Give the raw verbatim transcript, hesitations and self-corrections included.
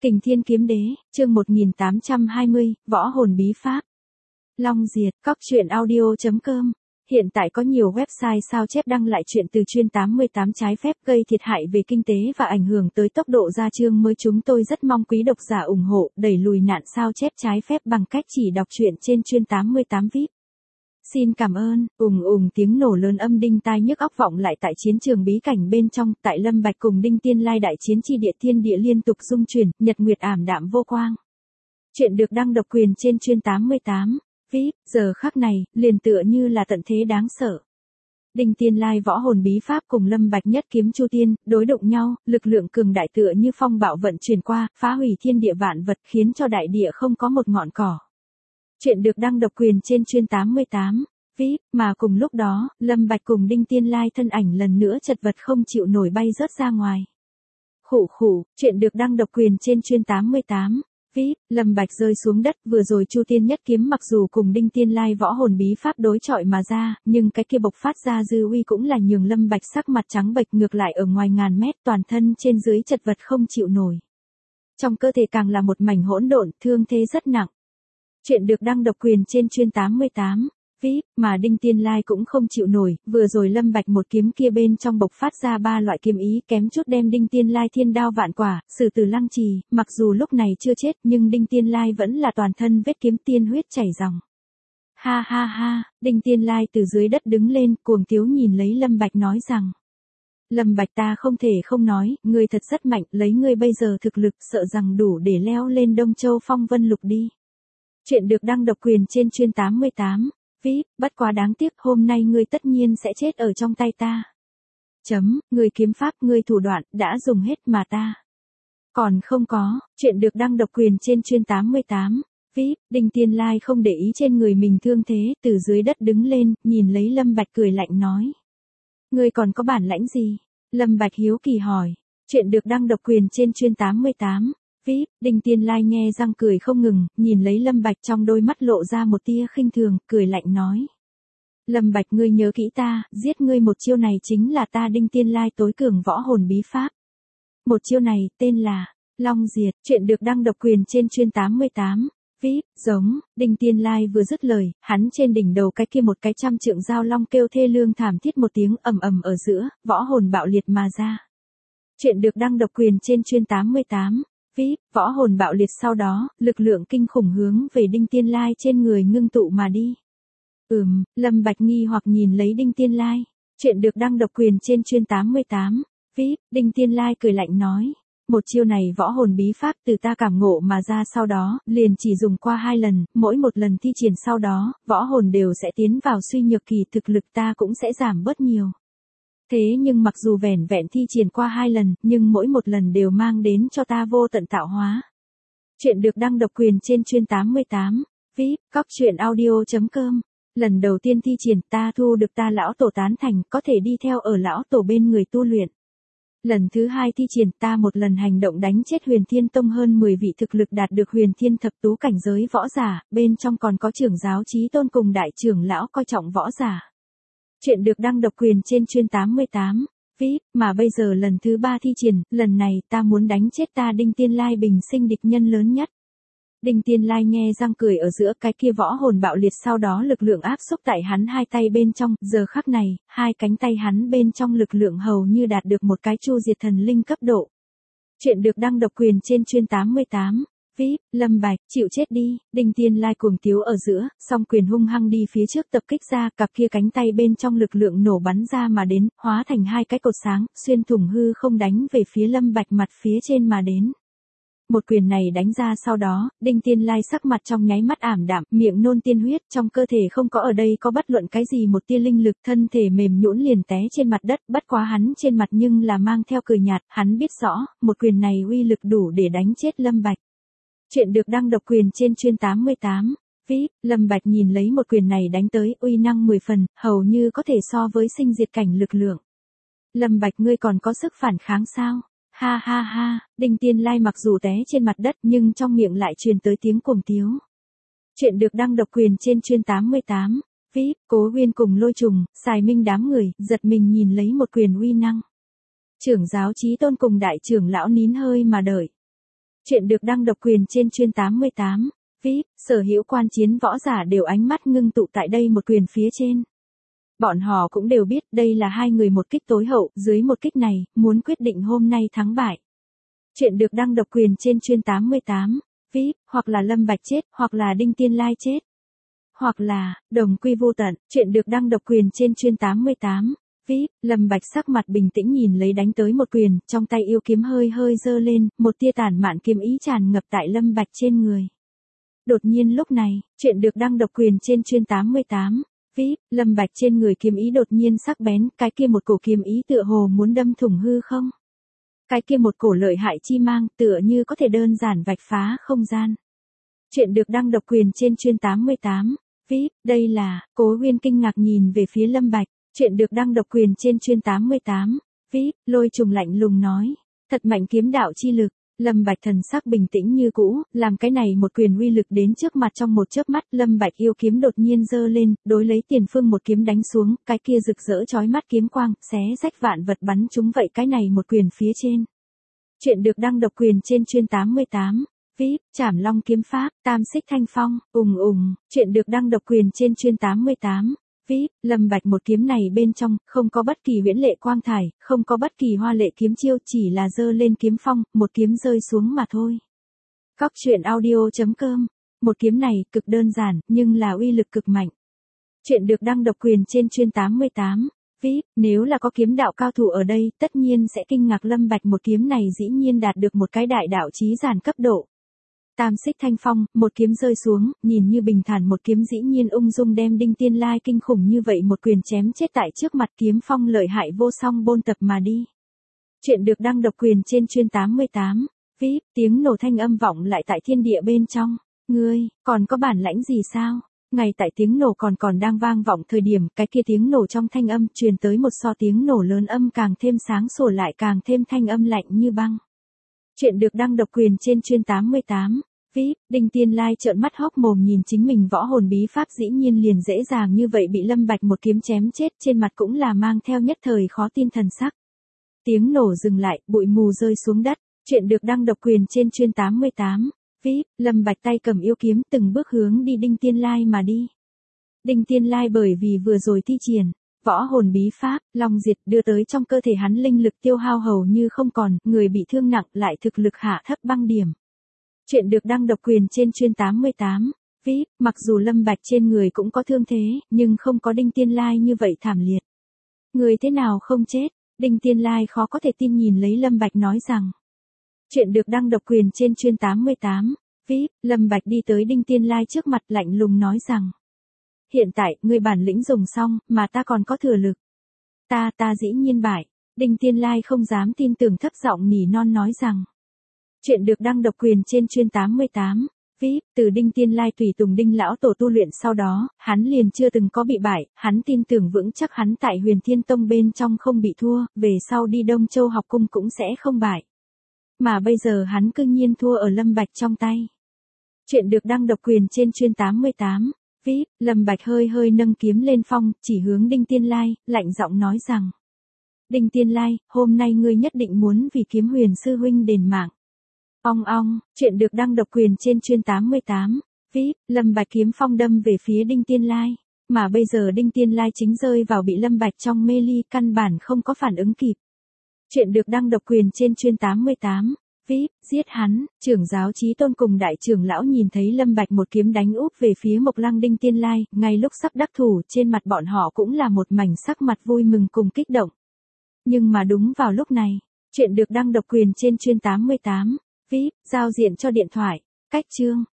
Kình Thiên Kiếm Đế, chương một nghìn tám trăm hai mươi, Võ Hồn Bí Pháp. Long Diệt, cóc truyện audio chấm com. Hiện tại có nhiều website sao chép đăng lại chuyện từ chuyên tám mươi tám trái phép gây thiệt hại về kinh tế và ảnh hưởng tới tốc độ ra chương mới. Chúng tôi rất mong quý độc giả ủng hộ, đẩy lùi nạn sao chép trái phép bằng cách chỉ đọc truyện trên chuyên tám mươi tám vê i pê. Xin cảm ơn. Ùng ùng tiếng nổ lớn âm đinh tai nhức óc vọng lại tại chiến trường bí cảnh bên trong, tại Lâm Bạch cùng Đinh Tiên Lai đại chiến chi địa, thiên địa liên tục rung chuyển, nhật nguyệt ảm đạm vô quang. Chuyện được đăng độc quyền trên chuyên tám mươi tám vê i pê, giờ khắc này, liền tựa như là tận thế đáng sợ. Đinh Tiên Lai võ hồn bí pháp cùng Lâm Bạch nhất kiếm chu tiên, đối đụng nhau, lực lượng cường đại tựa như phong bạo vận chuyển qua, phá hủy thiên địa vạn vật, khiến cho đại địa không có một ngọn cỏ. Chuyện được đăng độc quyền trên chuyên tám mươi tám vê i pê, mà cùng lúc đó, Lâm Bạch cùng Đinh Tiên Lai thân ảnh lần nữa chật vật không chịu nổi bay rớt ra ngoài. Khủ khủ, chuyện được đăng độc quyền trên chuyên tám mươi tám vê i pê, Lâm Bạch rơi xuống đất, vừa rồi Chu Tiên nhất kiếm mặc dù cùng Đinh Tiên Lai võ hồn bí pháp đối chọi mà ra, nhưng cái kia bộc phát ra dư uy cũng là nhường Lâm Bạch sắc mặt trắng bệch, ngược lại ở ngoài ngàn mét toàn thân trên dưới chật vật không chịu nổi. Trong cơ thể càng là một mảnh hỗn độn, thương thế rất nặng. Chuyện được đăng độc quyền trên chuyên tám mươi tám vê i pê, mà Đinh Tiên Lai cũng không chịu nổi, vừa rồi Lâm Bạch một kiếm kia bên trong bộc phát ra ba loại kiếm ý, kém chút đem Đinh Tiên Lai thiên đao vạn quả, sử tử lăng trì, mặc dù lúc này chưa chết, nhưng Đinh Tiên Lai vẫn là toàn thân vết kiếm, tiên huyết chảy ròng. Ha ha ha, Đinh Tiên Lai từ dưới đất đứng lên, cuồng tiếu nhìn lấy Lâm Bạch nói rằng: Lâm Bạch, ta không thể không nói, ngươi thật rất mạnh, lấy ngươi bây giờ thực lực, sợ rằng đủ để leo lên Đông Châu Phong Vân Lục đi. Chuyện được đăng độc quyền trên chuyên tám mươi tám vê i pê, bất quá đáng tiếc, hôm nay ngươi tất nhiên sẽ chết ở trong tay ta. Chấm, ngươi kiếm pháp, ngươi thủ đoạn, đã dùng hết mà ta còn không có. Chuyện được đăng độc quyền trên chuyên tám mươi tám vê i pê, Đinh Tiên Lai không để ý trên người mình thương thế, từ dưới đất đứng lên, nhìn lấy Lâm Bạch cười lạnh nói: Ngươi còn có bản lãnh gì? Lâm Bạch hiếu kỳ hỏi. Chuyện được đăng độc quyền trên chuyên tám mươi tám vê i pê, Đinh Tiên Lai nghe răng cười không ngừng, nhìn lấy Lâm Bạch, trong đôi mắt lộ ra một tia khinh thường, cười lạnh nói: Lâm Bạch, ngươi nhớ kỹ ta, giết ngươi một chiêu này chính là ta Đinh Tiên Lai tối cường võ hồn bí pháp. Một chiêu này, tên là Long Diệt. Chuyện được đăng độc quyền trên chuyên tám mươi tám vê i pê, giống. Đinh Tiên Lai vừa dứt lời, hắn trên đỉnh đầu cái kia một cái trăm trượng giao long kêu thê lương thảm thiết một tiếng, ầm ầm ở giữa, võ hồn bạo liệt mà ra. Chuyện được đăng độc quyền trên chuyên tám mươi tám vê i pê, võ hồn bạo liệt sau đó, lực lượng kinh khủng hướng về Đinh Tiên Lai trên người ngưng tụ mà đi. Ừm, Lâm Bạch nghi hoặc nhìn lấy Đinh Tiên Lai. Chuyện được đăng độc quyền trên chuyên tám mươi tám vê i pê, Đinh Tiên Lai cười lạnh nói: Một chiêu này võ hồn bí pháp từ ta cảm ngộ mà ra, sau đó, liền chỉ dùng qua hai lần, mỗi một lần thi triển sau đó, võ hồn đều sẽ tiến vào suy nhược kỳ, thực lực ta cũng sẽ giảm bớt nhiều. Thế nhưng mặc dù vẻn vẹn thi triển qua hai lần, nhưng mỗi một lần đều mang đến cho ta vô tận tạo hóa. Chuyện được đăng độc quyền trên chuyên tám mươi tám vê i pê, cóc truyện audio chấm com. Lần đầu tiên thi triển, ta thu được ta lão tổ tán thành, có thể đi theo ở lão tổ bên người tu luyện. Lần thứ hai thi triển, ta một lần hành động đánh chết Huyền Thiên Tông hơn mười vị thực lực đạt được Huyền Thiên thập tú cảnh giới võ giả, bên trong còn có trưởng giáo Chí Tôn cùng đại trưởng lão coi trọng võ giả. Chuyện được đăng độc quyền trên chuyên tám mươi tám vê i pê, mà bây giờ lần thứ ba thi triển, lần này ta muốn đánh chết ta Đinh Tiên Lai bình sinh địch nhân lớn nhất. Đinh Tiên Lai nghe răng cười ở giữa, cái kia võ hồn bạo liệt sau đó lực lượng áp xúc tại hắn hai tay bên trong, giờ khắc này, hai cánh tay hắn bên trong lực lượng hầu như đạt được một cái chu diệt thần linh cấp độ. Chuyện được đăng độc quyền trên chuyên tám mươi tám vê i pê, Lâm Bạch, chịu chết đi. Đinh Tiên Lai cuồng tiếu ở giữa, song quyền hung hăng đi phía trước tập kích ra, cặp kia cánh tay bên trong lực lượng nổ bắn ra mà đến, hóa thành hai cái cột sáng, xuyên thủng hư không đánh về phía Lâm Bạch mặt phía trên mà đến. Một quyền này đánh ra sau đó, Đinh Tiên Lai sắc mặt trong nháy mắt ảm đạm, miệng nôn tiên huyết, trong cơ thể không có ở đây có bất luận cái gì một tia linh lực, thân thể mềm nhũn liền té trên mặt đất, bất quá hắn trên mặt nhưng là mang theo cười nhạt, hắn biết rõ, một quyền này uy lực đủ để đánh chết Lâm Bạch. Chuyện được đăng độc quyền trên chuyên tám mươi tám vê i pê, Lâm Bạch nhìn lấy một quyền này đánh tới, uy năng mười phần, hầu như có thể so với sinh diệt cảnh lực lượng. Lâm Bạch, ngươi còn có sức phản kháng sao? Ha ha ha, Đinh Tiên Lai mặc dù té trên mặt đất nhưng trong miệng lại truyền tới tiếng cuồng tiếu. Chuyện được đăng độc quyền trên chuyên tám mươi tám vê i pê, Cố Huyên cùng Lôi Trùng, Sài Minh đám người, giật mình nhìn lấy một quyền uy năng. Trưởng giáo Chí Tôn cùng đại trưởng lão nín hơi mà đợi. Chuyện được đăng độc quyền trên chuyên tám mươi tám. vê i pê, sở hữu quan chiến võ giả đều ánh mắt ngưng tụ tại đây một quyền phía trên. Bọn họ cũng đều biết đây là hai người một kích tối hậu, dưới một kích này, muốn quyết định hôm nay thắng bại. Chuyện được đăng độc quyền trên chuyên tám mươi tám. vê i pê, hoặc là Lâm Bạch chết, hoặc là Đinh Tiên Lai chết. Hoặc là, đồng quy vô tận. Chuyện được đăng độc quyền trên chuyên tám mươi tám. vê i pê, Lâm Bạch sắc mặt bình tĩnh nhìn lấy đánh tới một quyền, trong tay yêu kiếm hơi hơi giơ lên, một tia tản mạn kiếm ý tràn ngập tại Lâm Bạch trên người. Đột nhiên lúc này, chuyện được đăng độc quyền trên chuyên tám mươi tám. vê i pê, Lâm Bạch trên người kiếm ý đột nhiên sắc bén, cái kia một cổ kiếm ý tựa hồ muốn đâm thủng hư không. Cái kia một cổ lợi hại chi mang, tựa như có thể đơn giản vạch phá không gian. Chuyện được đăng độc quyền trên chuyên tám mươi tám. vê i pê, đây là, Cố Huyên kinh ngạc nhìn về phía Lâm Bạch. Chuyện được đăng độc quyền trên chuyên tám mươi tám. vê i pê, Lôi Trùng lạnh lùng nói. Thật mạnh kiếm đạo chi lực. Lâm Bạch thần sắc bình tĩnh như cũ, làm cái này một quyền uy lực đến trước mặt trong một chớp mắt, Lâm Bạch yêu kiếm đột nhiên giơ lên, đối lấy Tiền Phương một kiếm đánh xuống, cái kia rực rỡ chói mắt kiếm quang, xé rách vạn vật bắn trúng vậy cái này một quyền phía trên. Chuyện được đăng độc quyền trên chuyên tám mươi tám. vê i pê, Trảm Long kiếm pháp, Tam Xích Thanh Phong, ùng ùng. Chuyện được đăng độc quyền trên chuyên tám mươi tám. vê i pê, Lâm Bạch một kiếm này bên trong, không có bất kỳ huyễn lệ quang thải, không có bất kỳ hoa lệ kiếm chiêu, chỉ là giơ lên kiếm phong, một kiếm rơi xuống mà thôi. Góc truyện audio chấm com. Một kiếm này, cực đơn giản, nhưng là uy lực cực mạnh. Chuyện được đăng độc quyền trên chuyên tám mươi tám. vê i pê, nếu là có kiếm đạo cao thủ ở đây, tất nhiên sẽ kinh ngạc Lâm Bạch một kiếm này dĩ nhiên đạt được một cái đại đạo chí giản cấp độ. Tam Xích Thanh Phong, một kiếm rơi xuống, nhìn như bình thản một kiếm dĩ nhiên ung dung đem Đinh Tiên Lai kinh khủng như vậy một quyền chém chết tại trước mặt, kiếm phong lợi hại vô song bôn tập mà đi. Chuyện được đăng độc quyền trên chuyên tám mươi tám. vê i pê, tiếng nổ thanh âm vọng lại tại thiên địa bên trong. Ngươi, còn có bản lãnh gì sao? Ngay tại tiếng nổ còn còn đang vang vọng thời điểm, cái kia tiếng nổ trong thanh âm truyền tới một so tiếng nổ lớn âm càng thêm sáng sủa lại càng thêm thanh âm lạnh như băng. Chuyện được đăng độc quyền trên chuyên tám mươi tám. vê i pê, Đinh Tiên Lai trợn mắt hốc mồm nhìn chính mình võ hồn bí pháp dĩ nhiên liền dễ dàng như vậy bị Lâm Bạch một kiếm chém chết, trên mặt cũng là mang theo nhất thời khó tin thần sắc. Tiếng nổ dừng lại, bụi mù rơi xuống đất. Chuyện được đăng độc quyền trên chuyên tám mươi tám. vê i pê, Lâm Bạch tay cầm yêu kiếm từng bước hướng đi Đinh Tiên Lai mà đi. Đinh Tiên Lai bởi vì vừa rồi thi triển võ hồn bí pháp, Long Diệt đưa tới trong cơ thể hắn linh lực tiêu hao hầu như không còn, người bị thương nặng lại thực lực hạ thấp băng điểm. Chuyện được đăng độc quyền trên chuyên tám mươi tám. vê i pê, mặc dù Lâm Bạch trên người cũng có thương thế, nhưng không có Đinh Tiên Lai như vậy thảm liệt. Người thế nào không chết? Đinh Tiên Lai khó có thể tin nhìn lấy Lâm Bạch nói rằng. Chuyện được đăng độc quyền trên chuyên tám mươi tám. vê i pê, Lâm Bạch đi tới Đinh Tiên Lai trước mặt lạnh lùng nói rằng. Hiện tại, ngươi bản lĩnh dùng xong, mà ta còn có thừa lực. Ta, ta dĩ nhiên bại. Đinh Tiên Lai không dám tin tưởng thấp giọng nỉ non nói rằng. Chuyện được đăng độc quyền trên chuyên tám mươi tám. vê i pê, từ Đinh Tiên Lai tùy tùng Đinh lão tổ tu luyện sau đó, hắn liền chưa từng có bị bại, hắn tin tưởng vững chắc hắn tại Huyền Thiên Tông bên trong không bị thua, về sau đi Đông Châu học cung cũng sẽ không bại. Mà bây giờ hắn cư nhiên thua ở Lâm Bạch trong tay. Chuyện được đăng độc quyền trên chuyên tám mươi tám. vê i pê, Lâm Bạch hơi hơi nâng kiếm lên phong, chỉ hướng Đinh Tiên Lai, lạnh giọng nói rằng. Đinh Tiên Lai, hôm nay ngươi nhất định muốn vì Kiếm Huyền sư huynh đền mạng. Ong ong, chuyện được đăng độc quyền trên chuyên tám mươi tám. vê i pê, Lâm Bạch kiếm phong đâm về phía Đinh Tiên Lai. Mà bây giờ Đinh Tiên Lai chính rơi vào bị Lâm Bạch trong mê ly, căn bản không có phản ứng kịp. Chuyện được đăng độc quyền trên chuyên tám mươi tám. vê i pê, giết hắn. Trưởng giáo Chí Tôn cùng đại trưởng lão nhìn thấy Lâm Bạch một kiếm đánh úp về phía Mộc Lăng Đinh Tiên Lai, ngay lúc sắp đắc thủ, trên mặt bọn họ cũng là một mảnh sắc mặt vui mừng cùng kích động. Nhưng mà đúng vào lúc này, chuyện được đăng độc quyền trên chuyên tám mươi tám. vê i pê, giao diện cho điện thoại. Cách chương.